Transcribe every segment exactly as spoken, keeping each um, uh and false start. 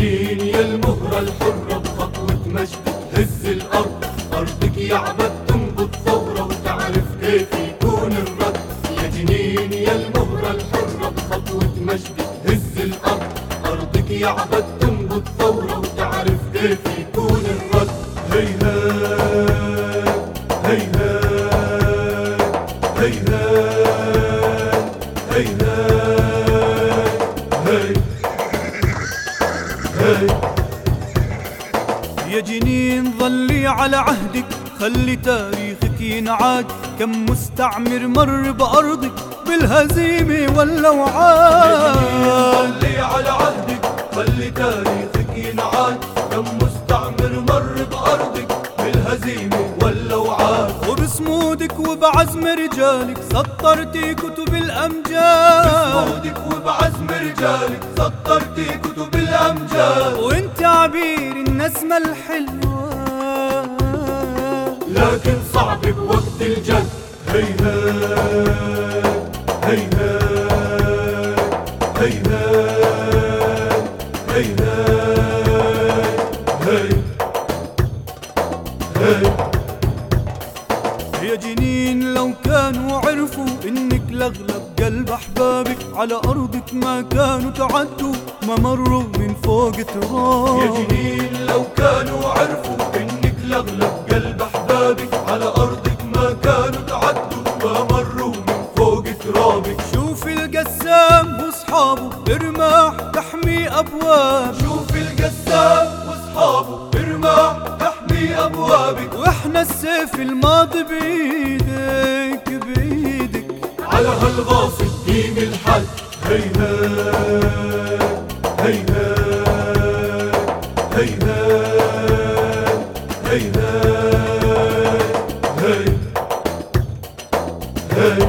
جنين يا المهرة الحرة بخطوة مجد تهز الأرض، أرضك يعبد تنبض ثورة وتعرف كيف يكون الرد. يا جنين يا المهرة الحرة بخطوة مجد تهز الأرض، أرضك يعبد تنبض ثورة وتعرف كيف يكون الرد. هيهات هيهات هيهات هيهات هي هي. يا جنين ظلي على عهدك، خلي تاريخك ينعاد، كم مستعمر مر بأرضك بالهزيمة واللوعات. ظلي على عهدك، خلي تاريخك ينعاد، كم مستعمر مر بأرضك بالهزيمة واللوعات. وبصمودك وبعزم رجالك سطرتي كتب الأمجاد، بصمودك وبعزم رجالك سطرتي كتب الأمجاد. وانت عبير النسمة الحلوة لكن صعب بوقت الجد. هيهات هيهات هيهات هيهات هي هي. يا جنين لو كانوا عرفوا انك لاغلب قلب احبابك، على ارضك ما كانوا تعدوا ما مروا من فوق تراب. يا جنين لو كانوا عرفوا انك لاغلب قلب احبابك، على ارضك ما كانوا تعدوا ما مروا من فوق ترابك. شوف القسام واصحابه برماح تحمي ابواب، شوف القسام واصحابه برماح تحمي ابوابك. واحنا السيف الماضي بايدك بايدك، على هالغاصب قيم الحد. هيهات هيهات هيهات هيهات هي هي.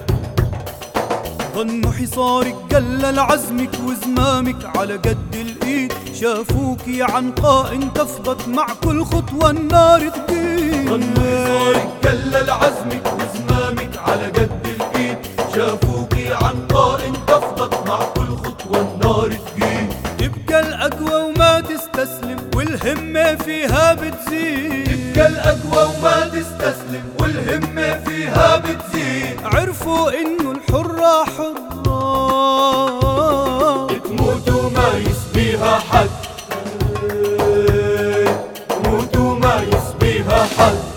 ظنوا حصارك قلل عزمك وزمامك على قد الايد، شافوكي عنقاء تفضت مع كل خطوة النار تقيد. ظنوا حصارك قلل عزمك وزمامك على قد الايد، شافوكي عنقاء تفضت مع كل خطوة النار تقيد. تبقى الأقوى وما تستسلم والهمة فيها بتزيد، تبقى الأقوى وما تستسلم والهمة فيها بتزيد. عرفوا إنه الحرة حرة تموت وما يسبيها حد، تموت وما يسبيها حد.